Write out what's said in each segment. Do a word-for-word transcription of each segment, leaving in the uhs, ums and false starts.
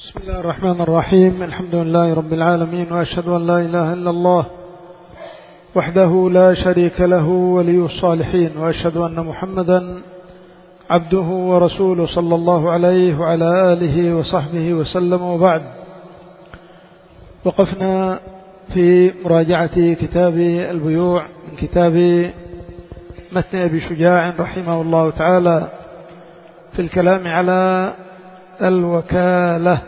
بسم الله الرحمن الرحيم. الحمد لله رب العالمين، وأشهد أن لا إله إلا الله وحده لا شريك له ولي الصالحين، وأشهد أن محمدا عبده ورسوله صلى الله عليه وعلى آله وصحبه وسلم. وبعد، وقفنا في مراجعة كتاب البيوع من كتاب متن أبي شجاع رحمه الله تعالى في الكلام على الوكالة.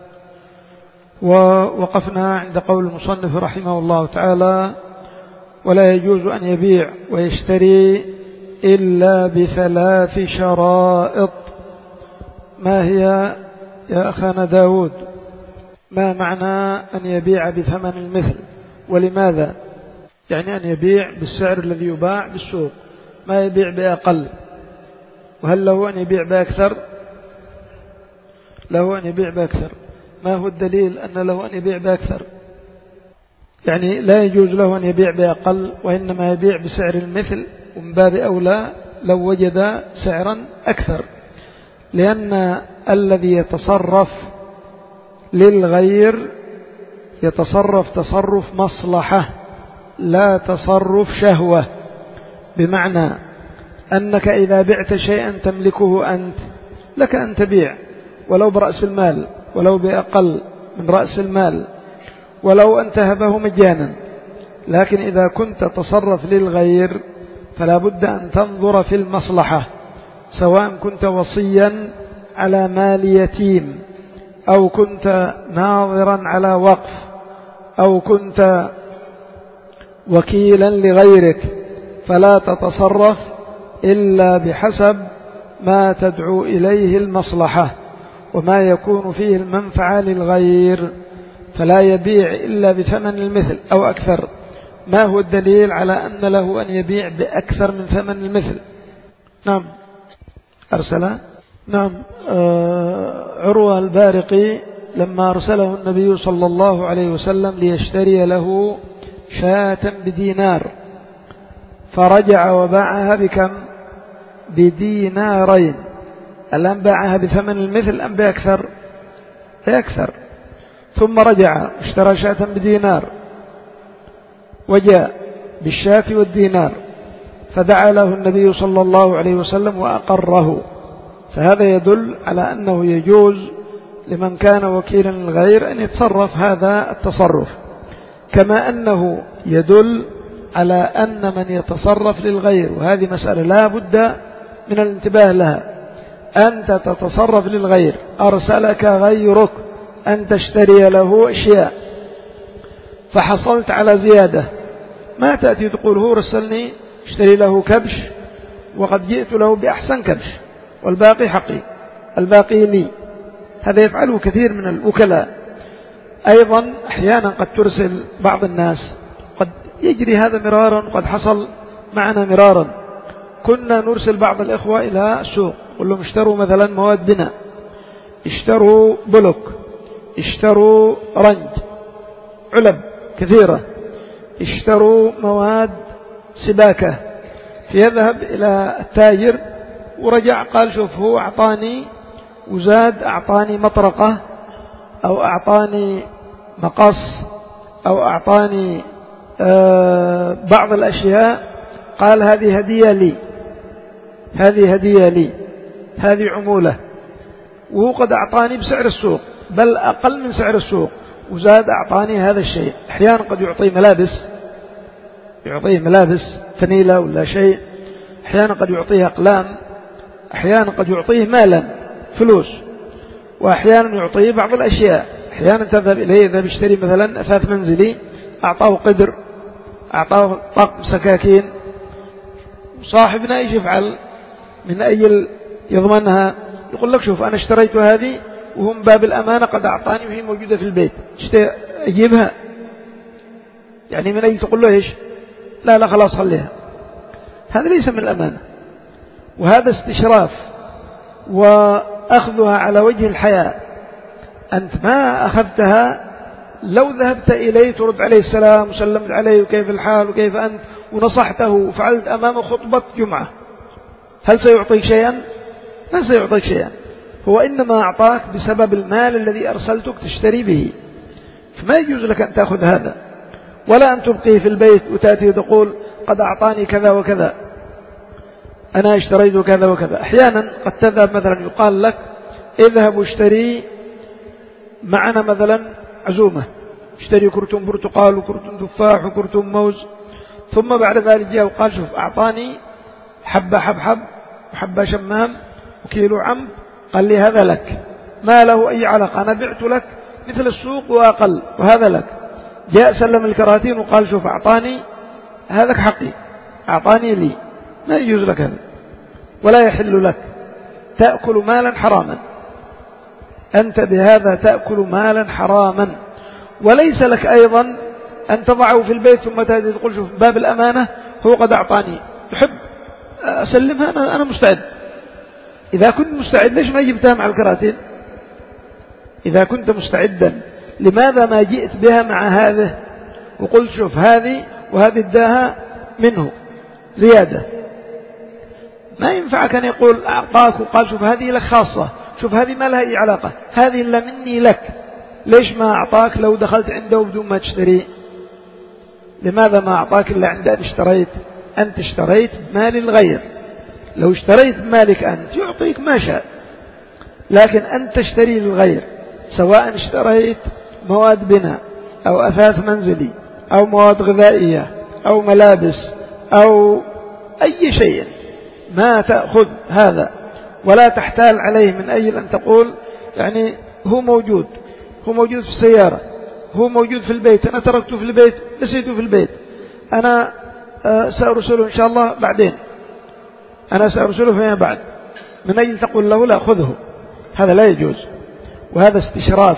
ووقفنا عند قول المصنف رحمه الله تعالى: ولا يجوز أن يبيع ويشتري إلا بثلاث شرائط. ما هي يا أخانا داود؟ ما معنى أن يبيع بثمن المثل؟ ولماذا؟ يعني أن يبيع بالسعر الذي يباع بالسوق، ما يبيع بأقل. وهل له أن يبيع بأكثر؟ له أن يبيع بأكثر. ما هو الدليل أن له أن يبيع بأكثر؟ يعني لا يجوز له أن يبيع بأقل، وإنما يبيع بسعر المثل، ومن باب أولى لو وجد سعرا أكثر، لأن الذي يتصرف للغير يتصرف تصرف مصلحة لا تصرف شهوة. بمعنى أنك إذا بعت شيئا تملكه أنت، لك أن تبيع ولو برأس المال، ولو بأقل من رأس المال، ولو أن تهبه مجانا. لكن إذا كنت تصرف للغير فلا بد أن تنظر في المصلحة، سواء كنت وصيا على مال يتيم، أو كنت ناظرا على وقف، أو كنت وكيلا لغيرك، فلا تتصرف إلا بحسب ما تدعو إليه المصلحة وما يكون فيه المنفعة للغير، فلا يبيع إلا بثمن المثل أو أكثر. ما هو الدليل على أن له أن يبيع بأكثر من ثمن المثل؟ نعم أرسل نعم آه عروة البارقي لما أرسله النبي صلى الله عليه وسلم ليشتري له شاة بدينار، فرجع وباعها بكم؟ بدينارين. الآن باعها بثمن المثل أم بأكثر؟ بأكثر. ثم رجع اشترى شاة بدينار، وجاء بالشاة والدينار، فدعا له النبي صلى الله عليه وسلم وأقره. فهذا يدل على أنه يجوز لمن كان وكيلا للغير أن يتصرف هذا التصرف، كما أنه يدل على أن من يتصرف للغير، وهذه مسألة لا بد من الانتباه لها. أنت تتصرف للغير، أرسلك غيرك أن تشتري له أشياء، فحصلت على زيادة، ما تأتي تقول هو رسلني اشتري له كبش وقد جئت له بأحسن كبش والباقي حقي، الباقي لي. هذا يفعله كثير من الوكلاء. أيضا أحيانا قد ترسل بعض الناس، قد يجري هذا مرارا، قد حصل معنا مرارا. كنا نرسل بعض الإخوة إلى السوق، قل لهم اشتروا مثلا مواد بناء، اشتروا بلوك، اشتروا رنج، علب كثيرة، اشتروا مواد سباكة. فيذهب إلى التاجر ورجع قال شوف هو أعطاني وزاد، أعطاني مطرقة، أو أعطاني مقص، أو أعطاني آه بعض الأشياء، قال هذه هدية لي، هذه هدية لي، هذه عمولة، وهو قد أعطاني بسعر السوق بل أقل من سعر السوق، وزاد أعطاني هذا الشيء. أحيانا قد يعطيه ملابس، يعطيه ملابس فنيلة ولا شيء، أحيانا قد يعطيه أقلام، أحيانا قد يعطيه مالا فلوس، وأحيانا يعطيه بعض الأشياء. أحيانا تذهب إليه إذا بيشتري مثلا أثاث منزلي، أعطاه قدر، أعطاه طقم سكاكين. صاحبنا إيش يفعل؟ من أجل يضمنها يقول لك شوف أنا اشتريت هذه وهم باب الأمانة قد أعطاني وهي موجودة في البيت، أجيبها. يعني من أجل تقول له إيش؟ لا لا خلاص خليها. هذا ليس من الأمانة، وهذا استشراف وأخذها على وجه الحياة. أنت ما أخذتها، لو ذهبت إليه ترد عليه السلام وسلمت عليه وكيف الحال وكيف أنت ونصحته وفعلت أمامه خطبة جمعة، هل سيعطيك شيئا؟ ما سيعطيك شيئا. هو إنما أعطاك بسبب المال الذي أرسلتك تشتري به، فما يجوز لك أن تأخذ هذا، ولا أن تبقيه في البيت وتأتي تقول قد أعطاني كذا وكذا، أنا اشتريت كذا وكذا. أحيانا قد تذهب مثلا يقال لك اذهب واشتري معنا مثلا عزومة، اشتري كرتون برتقال وكرتون تفاح وكرتون موز، ثم بعد ذلك جاء وقال شوف أعطاني حبة حبحب وحبة شمام وكيلو عمب، قال لي هذا لك، ما له أي علاقة، أنا بعت لك مثل السوق وأقل وهذا لك. جاء سلم الكراتين وقال شوف أعطاني هذا حقي، أعطاني لي، ما يجوز لك هذا ولا يحل لك، تأكل مالا حراما، أنت بهذا تأكل مالا حراما. وليس لك أيضا أن تضعه في البيت ثم تأتي تقول شوف باب الأمانة هو قد أعطاني، يحب أسلمها، أنا, أنا مستعد. إذا كنت مستعد ليش ما جبتها مع الكراتين؟ إذا كنت مستعدا لماذا ما جئت بها مع هذه وقلت شوف هذه وهذه اداها منه زيادة؟ ما ينفعك أن يقول أعطاك وقال شوف هذه لك خاصة، شوف هذه ما لها أي علاقة، هذه إلا مني لك. ليش ما أعطاك لو دخلت عنده بدون ما تشتري؟ لماذا ما أعطاك إلا عند أن اشتريت؟ أنت اشتريت بمال الغير، لو اشتريت بمالك أنت يعطيك ما شاء، لكن أنت تشتري للغير، سواء اشتريت مواد بناء أو أثاث منزلي أو مواد غذائية أو ملابس أو أي شيء، ما تأخذ هذا ولا تحتال عليه من أجل أن تقول يعني هو موجود، هو موجود في السيارة، هو موجود في البيت، أنا تركته في البيت، نسيته في البيت، أنا سأرسله إن شاء الله بعدين، أنا سأرسله فيما بعد، من أجل تقول له لا خذه، هذا لا يجوز، وهذا استشراف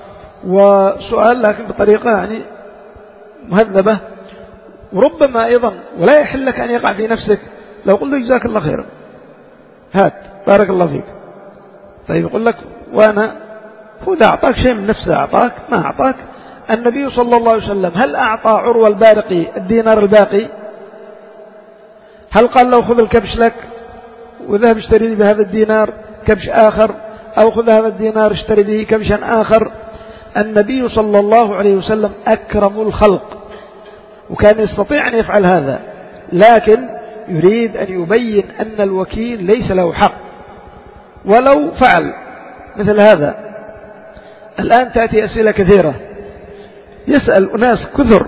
وسؤال لكن بطريقة يعني مهذبة. وربما أيضا ولا يحل لك أن يقع في نفسك لو قلت له جزاك الله خيرا هات بارك الله فيك، طيب يقول لك وأنا هو ده أعطاك شيء من نفسه، أعطاك ما أعطاك. النبي صلى الله عليه وسلم هل أعطى عروة البارقي الدينار الباقي؟ هل قال له خذ الكبش لك وذهب اشتري لي بهذا الدينار كبش آخر، أو خذ هذا الدينار اشتري به كبشا آخر؟ النبي صلى الله عليه وسلم أكرم الخلق وكان يستطيع أن يفعل هذا، لكن يريد أن يبين أن الوكيل ليس له حق ولو فعل مثل هذا. الآن تأتي أسئلة كثيرة، يسأل أناس كثر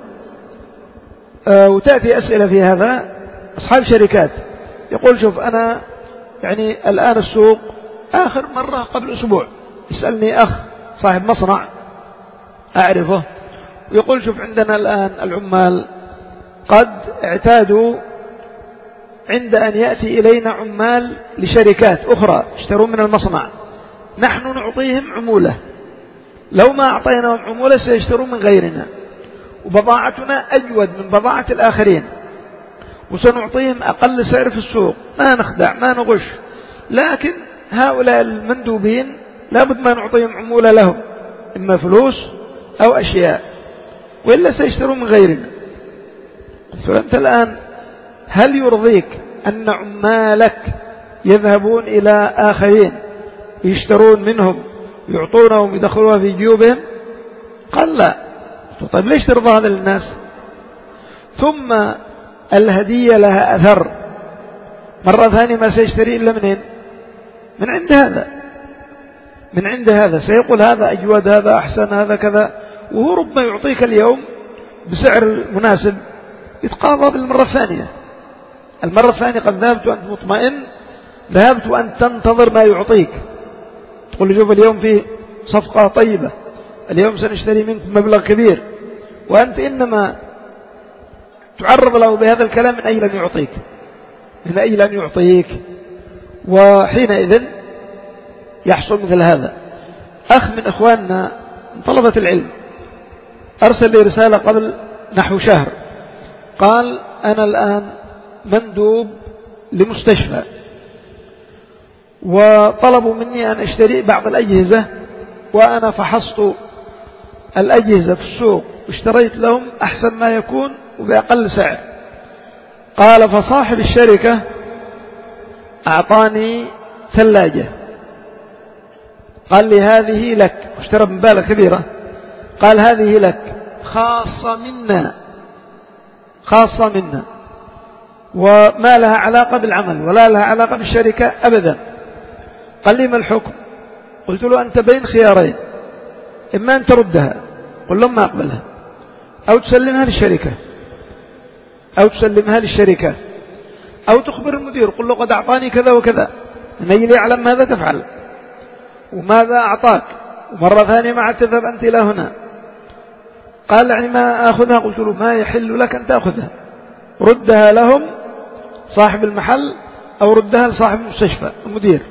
آه وتأتي أسئلة في هذا، أصحاب شركات يقول شوف أنا يعني الآن السوق آخر مرة قبل أسبوع يسألني أخ صاحب مصنع أعرفه ويقول شوف عندنا الآن العمال قد اعتادوا عند أن يأتي إلينا عمال لشركات أخرى اشتروا من المصنع، نحن نعطيهم عمولة، لو ما أعطيناهم عمولة سيشترون من غيرنا، وبضاعتنا أجود من بضاعة الآخرين، وسنعطيهم أقل سعر في السوق، ما نخدع ما نغش، لكن هؤلاء المندوبين لابد ما نعطيهم عمولة لهم، إما فلوس أو أشياء، وإلا سيشترون من غيرنا. فأنت الآن هل يرضيك أن عمالك يذهبون إلى آخرين ويشترون منهم يعطونهم يدخلوها في جيوبهم؟ قال لا. طيب ليش ترضى هذا للناس؟ ثم الهدية لها أثر، مرة ثانية ما سيشتري إلا منين؟ من عند هذا، من عند هذا سيقول هذا أجود، هذا أحسن، هذا كذا، وهو ربما يعطيك اليوم بسعر مناسب يتقاضى بالمرة الثانية. المرة الثانية قد ذهبت وأنت مطمئن، ذهبت وأنت تنتظر ما يعطيك، تقول لي شوف اليوم فيه صفقة طيبة، اليوم سنشتري منك مبلغ كبير، وأنت إنما تعرض له بهذا الكلام من أجل أن يعطيك، من أجل أن يعطيك، وحينئذ يحصل مثل هذا. أخ من إخواننا من طلبة العلم أرسل لي رسالة قبل نحو شهر، قال أنا الآن مندوب لمستشفى وطلبوا مني أن أشتري بعض الأجهزة، وأنا فحصت الأجهزة في السوق واشتريت لهم أحسن ما يكون وبأقل سعر. قال فصاحب الشركة أعطاني ثلاجة قال لي هذه لك، اشترى بمبالغ كبيرة، قال هذه لك خاصة منا، خاصة منا، وما لها علاقة بالعمل ولا لها علاقة بالشركة أبدا. قال لي ما الحكم؟ قلت له أنت بين خيارين، إما أن تردها، قل لهم ما أقبلها، أو تسلمها للشركة، أو تسلمها للشركة أو تخبر المدير، قل له قد أعطاني كذا وكذا، من أجل يعلم ماذا تفعل وماذا أعطاك، ومرة ثانية ما تذهب أنت إلى هنا. قال يعني ما أخذها؟ قلت له ما يحل لك أن تأخذها، ردها لهم صاحب المحل أو ردها لصاحب المستشفى المدير.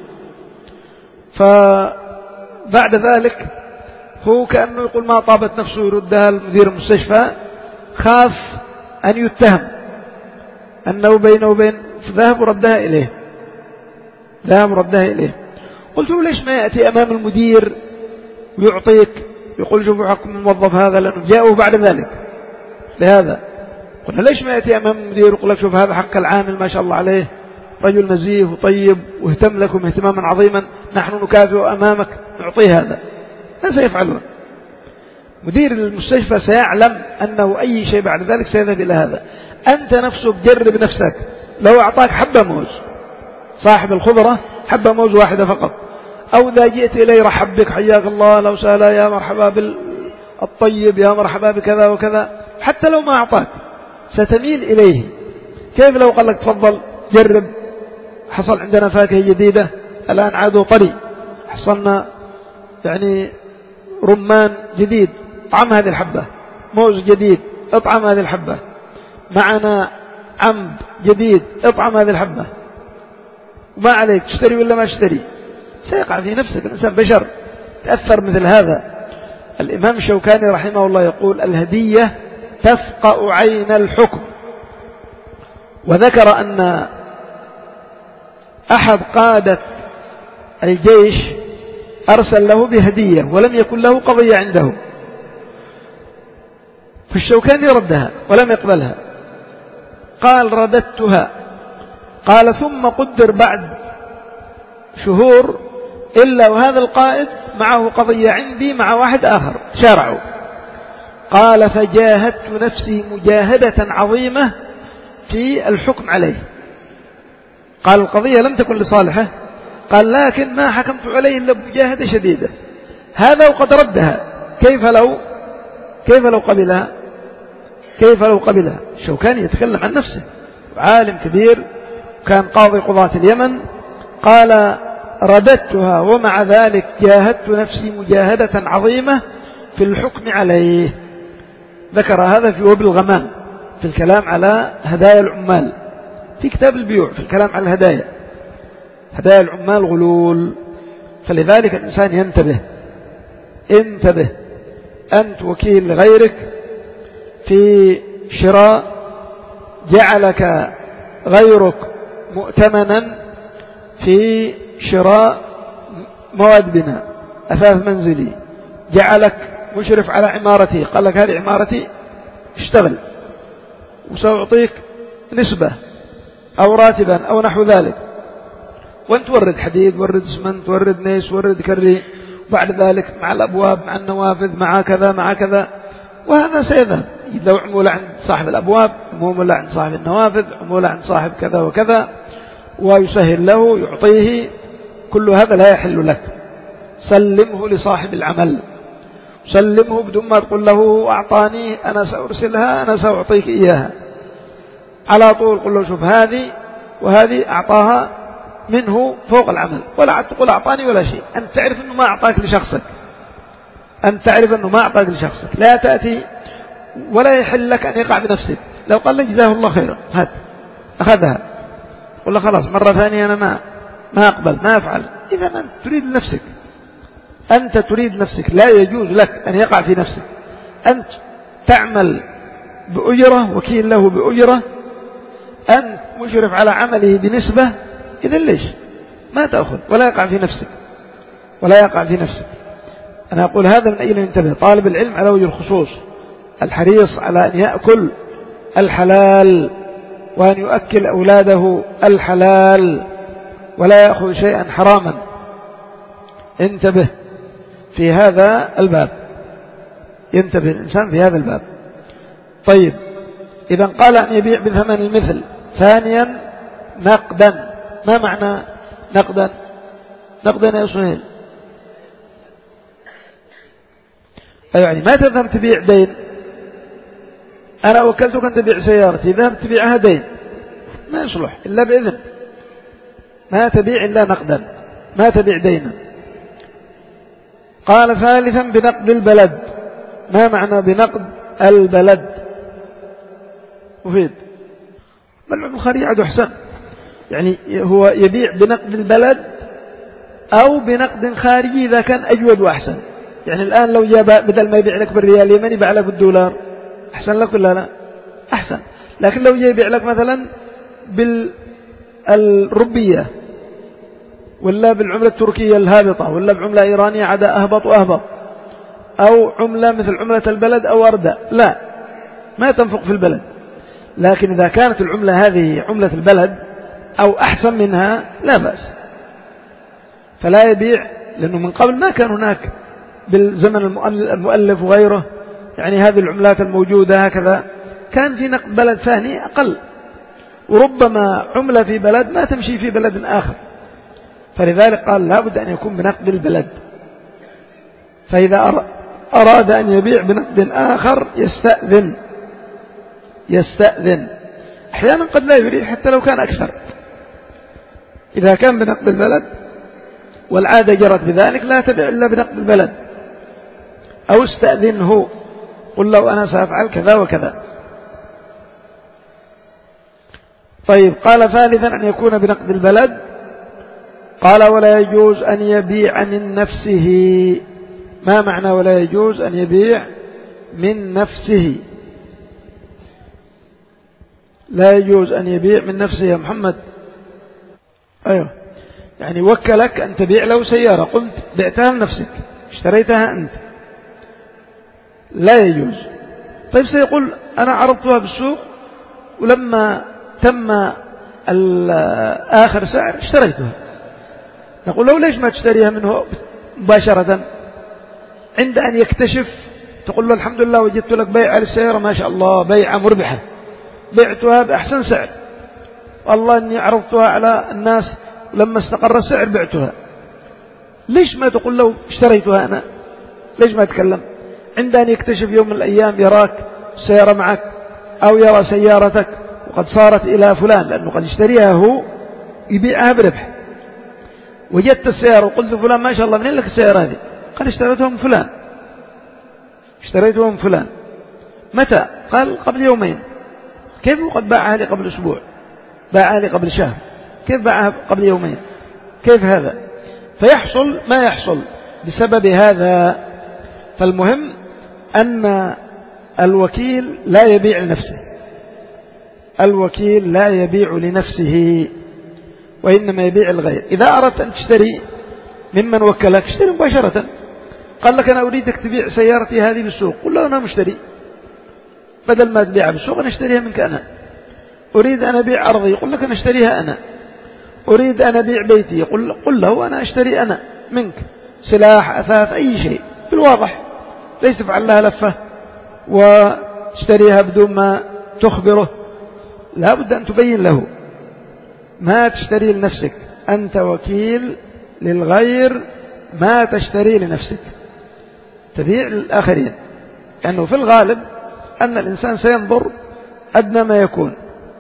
فبعد ذلك هو كأنه يقول ما طابت نفسه يردها لمدير المستشفى، خاف أن يتهم أنه بينه وبين، فذهب وردها إليه، ذهب وردها إليه. قلت له ليش ما يأتي أمام المدير ويعطيك، يقول شوفوا حكم الموظف هذا، لأنه جاءه بعد ذلك لهذا. قلنا ليش ما يأتي أمام المدير ويقول لك شوف هذا حق العامل ما شاء الله عليه، رجل نزيه وطيب واهتم لكم اهتماما عظيما، نحن نكافئ أمامك، نعطيه هذا. لا سيفعلون. مدير المستشفى سيعلم أنه أي شيء بعد ذلك سيذهب إلى هذا. أنت نفسك جرب نفسك، لو أعطاك حبة موز صاحب الخضرة، حبة موز واحدة فقط، أو إذا جئت إليه رحب بك حياك الله لو سهلا يا مرحبا بالطيب يا مرحبا بكذا وكذا، حتى لو ما أعطاك ستميل إليه. كيف لو قال لك تفضل جرب، حصل عندنا فاكهة جديدة الآن عادوا طري، حصلنا يعني رمان جديد، طعم هذه الحبة، موز جديد اطعم هذه الحبة، معنا عنب جديد اطعم هذه الحبة، وما عليك تشتري ولا ما تشتري، سيقع في نفسك، الإنسان بشر تأثر مثل هذا. الإمام الشوكاني رحمه الله يقول الهدية تفقأ عين الحكم. وذكر أن أحد قادة الجيش أرسل له بهدية ولم يكن له قضية عنده، فالشوكاني ردها ولم يقبلها، قال رددتها، قال ثم قدر بعد شهور إلا وهذا القائد معه قضية عندي مع واحد آخر شارعوا، قال فجاهدت نفسي مجاهدة عظيمة في الحكم عليه. قال القضية لم تكن لصالحه، قال لكن ما حكمت عليه إلا بمجاهدة شديدة، هذا وقد ردها، كيف لو كيف لو قبلها كيف لو قبلها الشوكاني يتكلم عن نفسه، عالم كبير كان قاضي قضاة اليمن، قال رددتها ومع ذلك جاهدت نفسي مجاهدة عظيمة في الحكم عليه. ذكر هذا في وبل الغمام في الكلام على هدايا العمال في كتاب البيوع، في الكلام على الهدايا، هدايا العمال غلول. فلذلك الإنسان ينتبه، انتبه، أنت وكيل لغيرك في شراء، جعلك غيرك مؤتمنا في شراء مواد بناء، أثاث منزلي، جعلك مشرف على عمارتي، قال لك هذه عمارتي اشتغل وسأعطيك نسبة أو راتبا أو نحو ذلك، وانت تورد حديد، ورد اسمنت، ورد نيس، ورد كري، وبعد ذلك مع الأبواب مع النوافذ مع كذا مع كذا، وهذا سيذهب. لو عمولة عند صاحب الأبواب، عمولة عند صاحب النوافذ، عمولة عند صاحب كذا وكذا، ويسهل له يعطيه، كل هذا لا يحل لك. سلمه لصاحب العمل، سلمه بدون ما تقول له أعطاني أنا سأرسلها أنا سأعطيك إياها، على طول قل له شوف هذه وهذه أعطاها منه فوق العمل، ولا عاد تقول أعطاني ولا شيء، أنت تعرف أنه ما أعطاك لشخصك، أنت تعرف أنه ما أعطاك لشخصك، لا تأتي ولا يحل لك أن يقع بنفسك. لو قال لك جزاه الله خيرا هات أخذها، قل له خلاص مرة ثانية أنا ما ما أقبل ما أفعل، إذا أنت تريد لنفسك، أنت تريد نفسك، لا يجوز لك أن يقع في نفسك. أنت تعمل بأجرة، وكيل له بأجرة، أنت مشرف على عمله بنسبة، إذا ليش ما تأخذ ولا يقع في نفسك ولا يقع في نفسك. أنا أقول هذا من أجل أن ينتبه طالب العلم على وجه الخصوص، الحريص على أن يأكل الحلال وأن يؤكل أولاده الحلال ولا يأخذ شيئا حراما. انتبه. في هذا الباب، ينتبه الإنسان في هذا الباب. طيب، إذا قال أن يبيع بثمن المثل. ثانيا نقدا. ما معنى نقدا؟ نقدا يا سهيل؟ يعني ما تذهب تبيع دين، أنا وكلتك أن تبيع سيارتي، ذهب تبيعها دين، ما يصلح إلا بإذن. ما تبيع إلا نقدا، ما تبيع دينا. قال ثالثا بنقد البلد. ما معنى بنقد البلد؟ مفيد. بل الخارجي عاد أحسن، يعني هو يبيع بنقد البلد أو بنقد خارجي إذا كان أجود وأحسن. يعني الآن لو جاء بدل ما يبيع لك بالريال اليمني يبيع لك بالدولار، أحسن لك ولا لا؟ أحسن. لكن لو جاء يبيع لك مثلا بالروبية ولا بالعملة التركية الهابطة ولا بعملة إيرانية عاد أهبط وأهبط، أو عملة مثل عملة البلد أو أردى، لا، ما تنفق في البلد. لكن إذا كانت العملة هذه عملة البلد أو أحسن منها لا بأس، فلا يبيع، لأنه من قبل ما كان هناك بالزمن المؤلف وغيره يعني هذه العملات الموجودة هكذا، كان في نقد بلد ثاني أقل، وربما عملة في بلد ما تمشي في بلد آخر، فلذلك قال لا بد أن يكون بنقد البلد. فإذا أراد أن يبيع بنقد آخر يستأذن يستأذن أحيانا قد لا يريد حتى لو كان أكثر. إذا كان بنقد البلد والعادة جرت بذلك لا تبيع إلا بنقد البلد، أو استأذنه، قل له أنا سأفعل كذا وكذا. طيب، قال ثالثا أن يكون بنقد البلد. قال ولا يجوز أن يبيع من نفسه. ما معنى ولا يجوز أن يبيع من نفسه؟ لا يجوز أن يبيع من نفسه يا محمد. أيوه، يعني وكلك أن تبيع له سيارة، قلت بعتها لنفسك، اشتريتها أنت، لا يجوز. طيب، سيقول أنا عرضتها بالسوق ولما تم آخر سعر اشتريتها. نقول له ليش ما تشتريها منه مباشرة؟ عند أن يكتشف تقول له الحمد لله وجدت لك بيع للسيارة ما شاء الله بيعة مربحة، بعتها بأحسن سعر، والله أني عرضتها على الناس ولما استقر السعر بعتها. ليش ما تقول له اشتريتها أنا؟ ليش ما تكلم؟ عند أن يكتشف يوم من الأيام يراك السيارة معك أو يرى سيارتك وقد صارت إلى فلان لأنه قد اشتريها هو يبيعها بربح، وجدت السيارة وقلت فلان ما شاء الله منين لك السيارة هذه؟ قال اشتريتها من فلان، اشتريتها من فلان. متى؟ قال قبل يومين. كيف قد باعها لي قبل أسبوع؟ باعها لي قبل شهر، كيف باعها قبل يومين؟ كيف هذا؟ فيحصل ما يحصل بسبب هذا. فالمهم أن الوكيل لا يبيع لنفسه، الوكيل لا يبيع لنفسه وإنما يبيع الغير. إذا أردت أن تشتري ممن وكلك اشتري مباشرة. قال لك أنا أريدك تبيع سيارتي هذه بالسوق، قل له أنا مشتري، بدل ما تبيعها بالسوق أنا اشتريها منك أنا. أريد أن أبيع أرضي، قل لك أنا اشتريها أنا. أريد أن أبيع بيتي، قل, قل له أنا اشتري أنا منك، سلاح أثاث أي شيء بالواضح، ليس تفعل لها لفة واشتريها بدون ما تخبره. لا بد أن تبين له، ما تشتري لنفسك، أنت وكيل للغير، ما تشتري لنفسك، تبيع للآخرين. لأنه في الغالب أن الإنسان سينظر أدنى ما يكون،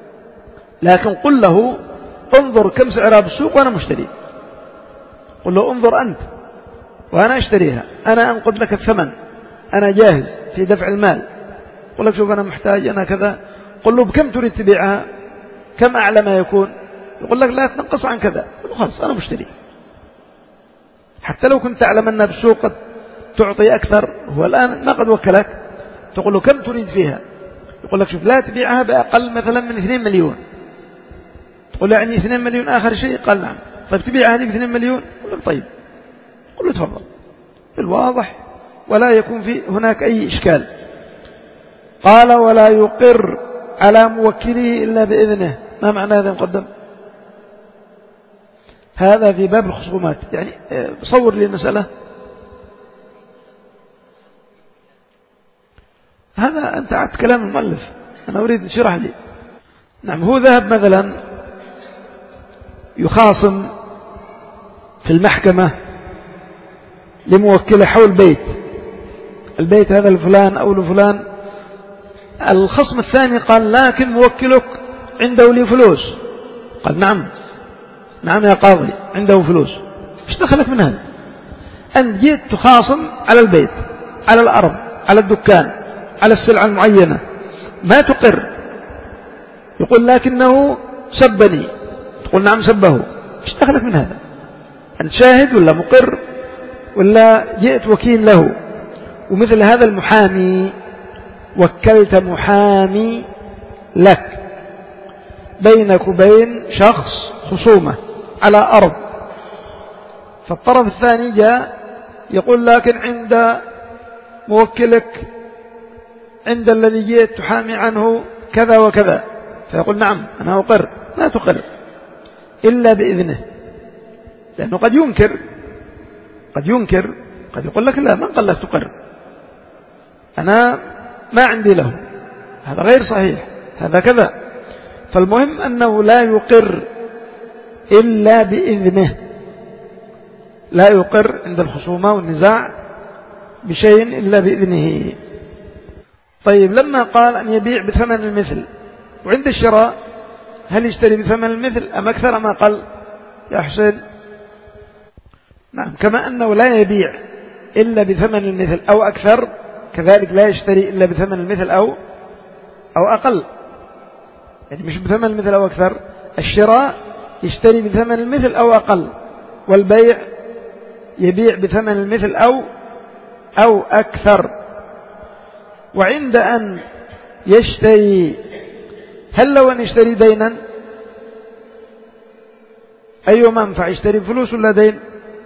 لكن قل له انظر كم سعرها بالسوق وأنا مشتري، قل له انظر أنت وأنا أشتريها، أنا أنقد لك الثمن، أنا جاهز في دفع المال. قل لك شوف أنا محتاج أنا كذا، قل له بكم تريد تبيعها، كم أعلى ما يكون؟ يقول لك لا تنقص عن كذا، قل له خلاص أنا مشتري. حتى لو كنت تعلم أنها بالسوق قد تعطي أكثر، هو الآن ما قد وكلك، تقول له كم تريد فيها؟ يقول لك شوف لا تبيعها بأقل مثلا من اثنين مليون. تقول يعني اثنين مليون آخر شيء؟ قال نعم. طيب تبيعها هذه باثنين مليون؟ يقول لك طيب، قل له تفضل بالواضح ولا يكون في هناك أي إشكال. قال ولا يقر على موكله إلا بإذنه. ما معنى هذا مقدم؟ هذا في باب الخصومات، يعني صور لي المسألة. هذا أنت عدت كلام المؤلف، أنا أريد نشرح لي. نعم، هو ذهب مثلا يخاصم في المحكمة لموكله حول بيت، البيت هذا لفلان أو لفلان. الخصم الثاني قال لكن موكلك عنده لي فلوس. قال نعم نعم يا قاضي عنده فلوس. ايش دخلك من هذا؟ أنت جيت تخاصم على البيت، على الأرض، على الدكان، على السلعة المعينة، ما تقر. يقول لكنه سبني، تقول نعم سبه. ايش دخلك من هذا؟ أنت شاهد ولا مقر ولا جئت وكيل له؟ ومثل هذا المحامي، وكلت محامي لك بينك وبين شخص خصومة على أرض، فالطرف الثاني جاء يقول لكن عند موكلك، عند الذي جئت تحامي عنه كذا وكذا، فيقول نعم أنا أقر. لا تقر إلا بإذنه، لأنه قد ينكر قد ينكر قد يقول لك لا، من قال لك تقر؟ أنا ما عندي له، هذا غير صحيح، هذا كذا. فالمهم أنه لا يقر إلا بإذنه، لا يقر عند الخصومة والنزاع بشيء إلا بإذنه. طيب، لما قال أن يبيع بثمن المثل، وعند الشراء هل يشتري بثمن المثل أم أكثر أم أقل يا حسين؟ نعم، كما أنه لا يبيع إلا بثمن المثل أو أكثر، كذلك لا يشتري إلا بثمن المثل أو أو أقل، يعني مش بثمن المثل أو أكثر. الشراء يشتري بثمن المثل أو أقل، والبيع يبيع بثمن المثل أو أو أكثر. وعند أن يشتري، هل لو أن يشتري دينا أي منفع؟ يشتري بفلوس ولا دين؟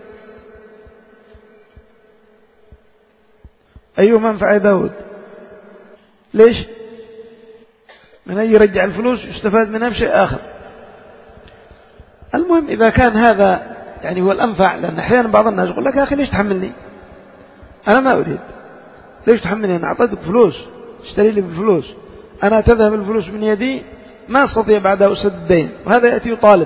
أي منفع يا داود؟ ليش؟ من أن يرجع الفلوس يستفاد منها بشيء آخر. المهم إذا كان هذا يعني هو الأنفع، لأن أحيانا بعض الناس يقول لك يا أخي ليش تحملني؟ أنا ما أريد، ليش تحملني؟ أنا أعطيتك فلوس، اشتري لي بالفلوس، أنا تذهب الفلوس من يدي، ما أستطيع بعدها أسد الدين، وهذا يأتي يطالب.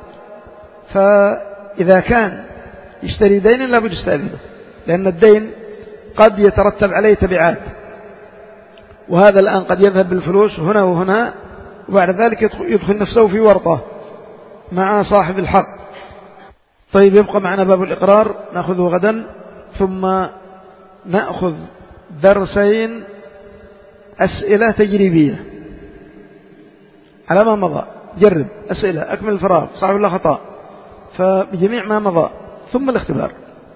فإذا كان يشتري دين لا بد يستأذنه، لأن الدين قد يترتب عليه تبعات، وهذا الآن قد يذهب بالفلوس هنا وهنا، وبعد ذلك يدخل نفسه في ورطة مع صاحب الحق. طيب، يبقى معنا باب الإقرار، نأخذه غدا، ثم نأخذ درسين أسئلة تجريبية على ما مضى. جرب أسئلة، أكمل الفراغ، صح ولا خطأ، فبجميع ما مضى، ثم الاختبار.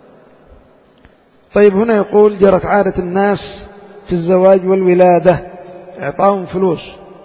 طيب، هنا يقول جرت عادة الناس في الزواج والولادة إعطاهم فلوس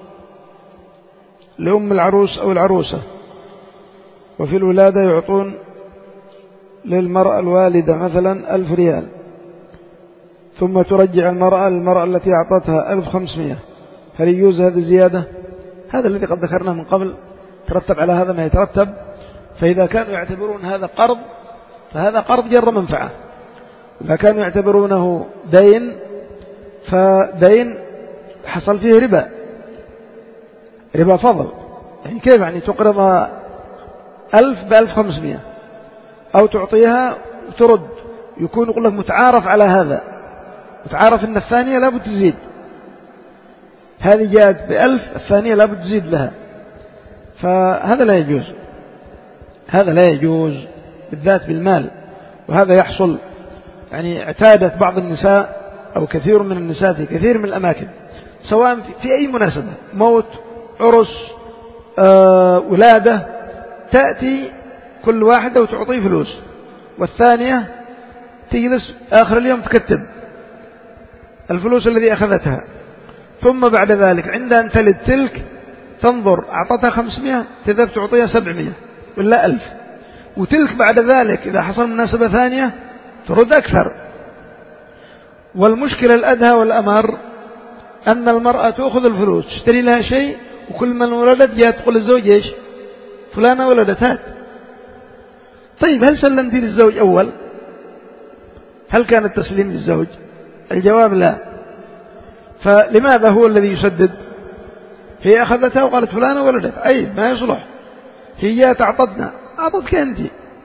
لأم العروس أو العروسة، وفي الولادة يعطون للمرأة الوالدة مثلا ألف ريال، ثم ترجع المرأة للمرأة التي أعطتها ألف وخمسمائة. هل يجوز هذه الزيادة؟ هذا الذي قد ذكرناه من قبل، ترتب على هذا ما يترتب. فإذا كانوا يعتبرون هذا قرض فهذا قرض جر منفعة، إذا كانوا يعتبرونه دين فدين حصل فيه ربا، ربا فضل. يعني كيف يعني تقرض ألف بألف خمسمائة، أو تعطيها ترد، يكون يقول لك متعارف على هذا، متعارف أن الثانية لا بد تزيد، هذه جاءت بألف، الثانية لا بد تزيد لها، فهذا لا يجوز، هذا لا يجوز بالذات بالمال. وهذا يحصل، يعني اعتادت بعض النساء أو كثير من النساء في كثير من الأماكن، سواء في أي مناسبة، موت، عرس، آه، ولادة، تأتي كل واحدة وتعطيه فلوس، والثانية تجلس آخر اليوم تكتب الفلوس الذي أخذتها، ثم بعد ذلك عند أن تلد تلك تنظر أعطتها خمسمائة تذهب تعطيها سبعمائة ولا ألف، وتلك بعد ذلك إذا حصل مناسبة ثانية ترد أكثر. والمشكلة الأدهى والأمر أن المرأة تأخذ الفلوس تشتري لها شيء، وكل من ولدت جاءت تقول للزوج إيش؟ فلانة ولدت هات. طيب، هل سلمتي للزوج أول؟ هل كان التسليم للزوج؟ الجواب لا. فلماذا هو الذي يسدد؟ هي أخذتها وقالت فلانة ولدت، أي ما يصلح، هي جاءت أعطتنا، أعطتك أنت.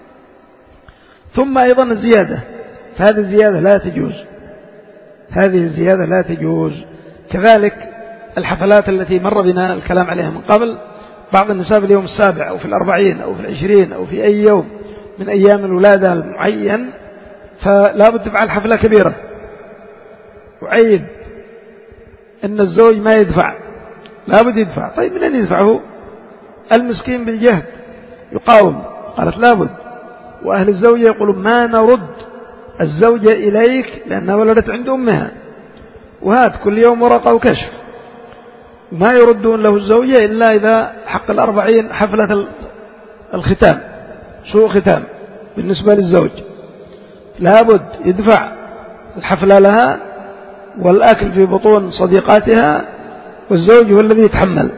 ثم أيضا الزيادة، فهذه الزيادة لا تجوز، هذه الزيادة لا تجوز. كذلك الحفلات التي مر بنا الكلام عليها من قبل، بعض النساء في اليوم السابع أو في الأربعين أو في العشرين أو في أي يوم من أيام الولادة المعين، فلا بد تفعل حفلة كبيرة، وعيب إن الزوج ما يدفع، لا بد يدفع. طيب من أين يدفعه؟ المسكين بالجهد يقاوم، قالت لا بد. وأهل الزوجة يقولون ما نرد الزوجة إليك لأنها ولدت عند أمها، وهات كل يوم ورقة وكشف، ما يردون له الزوجة إلا إذا حق الأربعين حفلة الختام، سوء ختام بالنسبة للزوج، لابد يدفع الحفلة لها والأكل في بطون صديقاتها، والزوج هو الذي يتحمل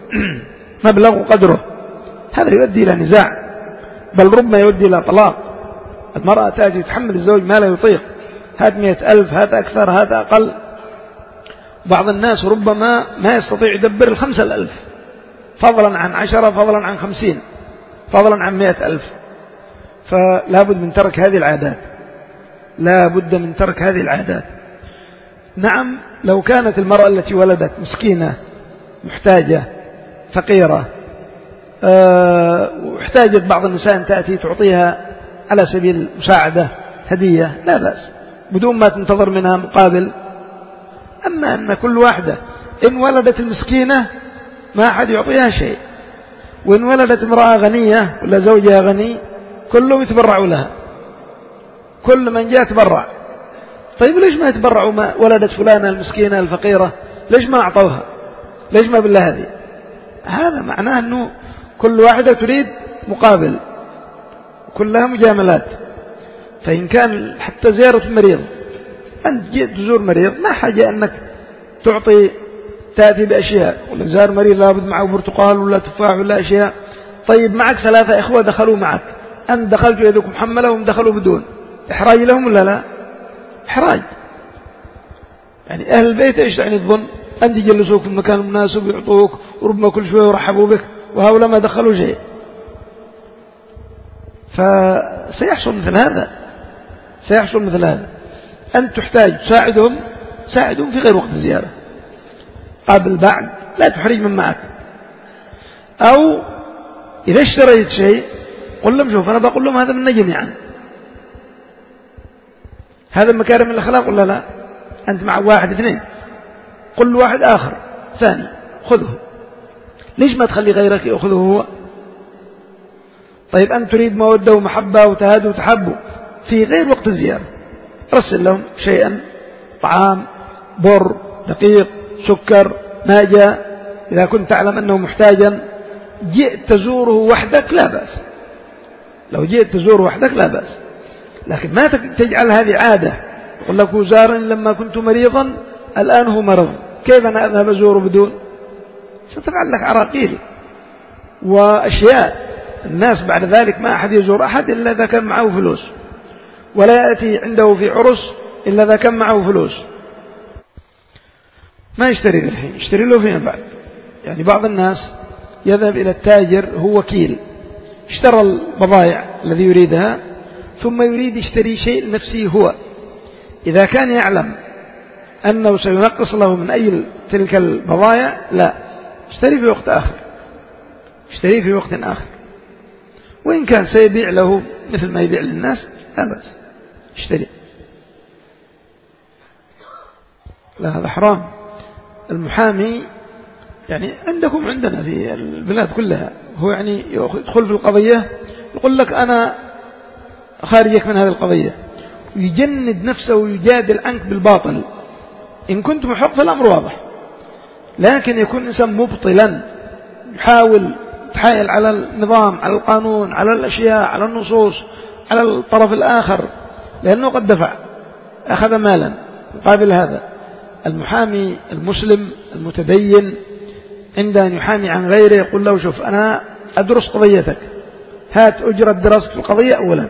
مبلغ قدره. هذا يؤدي إلى نزاع، بل ربما يؤدي إلى طلاق. المرأة تأتي تحمل الزوج ما لا يطيق، هذا مئة ألف، هذا أكثر، هذا أقل. بعض الناس ربما ما يستطيع يدبر الخمسة الألف، فضلا عن عشرة، فضلا عن خمسين، فضلا عن مئة ألف. فلا بد من ترك هذه العادات، لا بد من ترك هذه العادات. نعم، لو كانت المرأة التي ولدت مسكينة محتاجة فقيرة، أه واحتاجت بعض النساء أن تأتي تعطيها على سبيل مساعدة هدية، لا بأس بدون ما تنتظر منها مقابل. أما أن كل واحدة إن ولدت المسكينة ما أحد يعطيها شيء، وإن ولدت امرأة غنية ولا زوجها غني كلهم يتبرعوا لها، كل من جاء تبرع. طيب ليش ما يتبرعوا؟ ما ولدت فلانة المسكينة الفقيرة، ليش ما أعطوها؟ ليش ما بالله هذه؟ هذا معناه أنه كل واحدة تريد مقابل، كلها مجاملات. فإن كان حتى زيارة المريض، أنت جئت تزور مريض ما حاجة أنك تعطي تأتي بأشياء، ولا زار مريض لابد معه برتقال ولا تفاح ولا أشياء. طيب معك ثلاثة إخوة دخلوا معك، أنت دخلت يدك محملة وهم دخلوا بدون، إحراج لهم ولا لا؟ إحراج. يعني أهل البيت إيش يعني الظن؟ أنت يجلسوك في المكان المناسب ويعطوك، وربما كل شوية يرحبوا بك، وهؤلاء ما دخلوا شيء. فسيحصل مثل هذا، سيحصل مثل هذا. أنت تحتاج تساعدهم، ساعدهم في غير وقت الزيارة، قبل بعد لا تحرج من معك. أو إذا اشتريت شيء قل لهم شوف أنا بقول لهم هذا من جميعا، هذا مكارم الأخلاق ولا لا؟ أنت مع واحد اثنين، قل واحد آخر ثاني خذه، ليش ما تخلي غيرك يأخذه هو؟ طيب أنت تريد مودة ومحبة وتهاد وتحب في غير وقت الزيارة، رسل لهم شيئا، طعام، بر، دقيق، سكر، ماجة، إذا كنت تعلم أنه محتاجا. جئت تزوره وحدك لا بأس، لو جئت تزوره وحدك لا بأس، لكن ما تجعل هذه عادة. يقول لك زارني لما كنت مريضا الآن هو مرض، كيف أنا أذهب أزوره بدون؟ ستفعل لك عراقيل وأشياء. الناس بعد ذلك ما أحد يزور أحد إلا إذا كان معه فلوس، ولا يأتي عنده في عرس إلا إذا كان معه فلوس. ما يشتري الحين، يشتري له فيما بعد. يعني بعض الناس يذهب إلى التاجر، هو وكيل، اشترى البضائع الذي يريدها، ثم يريد يشتري شيء لنفسه هو. إذا كان يعلم أنه سينقص له من أي تلك البضائع لا، اشتري في وقت آخر، اشتري في وقت آخر. وإن كان سيبيع له مثل ما يبيع للناس لا بأس، اشتري. لا هذا حرام. المحامي يعني عندكم عندنا في البلاد كلها، هو يعني يدخل في القضية يقول لك أنا خارجك من هذه القضية، ويجند نفسه ويجادل عنك بالباطل. إن كنت محق فالأمر واضح، لكن يكون إنسان مبطلا يحاول يتحايل على النظام، على القانون، على الأشياء، على النصوص، على الطرف الآخر، لأنه قد دفع أخذ مالا مقابل هذا. المحامي المسلم المتدين عند أن يحامي عن غيره يقول له شوف أنا أدرس قضيتك، هات أجرة دراسة القضية أولا،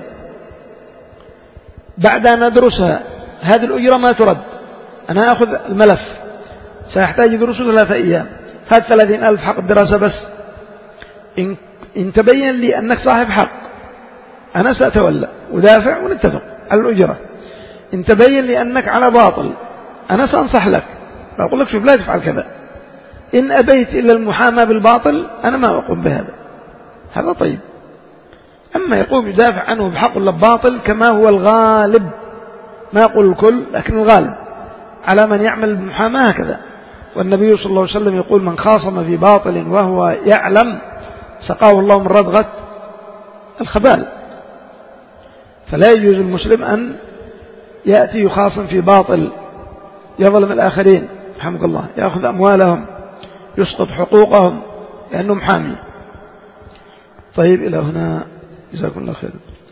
بعد أن أدرسها هذه الأجرة ما ترد، أنا أخذ الملف سيحتاج يدرسه ثلاثة أيام، هذا ثلاثين ألف حق الدراسة بس. إن, إن تبين لي أنك صاحب حق أنا سأتولى ودافع ونتفق على الأجرة. إن تبين لي أنك على باطل أنا سأنصح لك، أقول لك شوف لا تفعل كذا. إن أبيت إلا المحاماة بالباطل أنا ما أقوم بهذا، هذا طيب. أما يقوم يدافع عنه بحق ولا بباطل كما هو الغالب، ما أقول الكل لكن الغالب على من يعمل بالمحاماة هكذا. والنبي صلى الله عليه وسلم يقول من خاصم في باطل وهو يعلم سقاه الله من ردغة الخبال. فلا يجوز المسلم أن يأتي يخاصم في باطل، يظلم الآخرين رحمك الله، يأخذ أموالهم، يسقط حقوقهم لأنه محامي. طيب إلى هنا، جزاكم الله خير.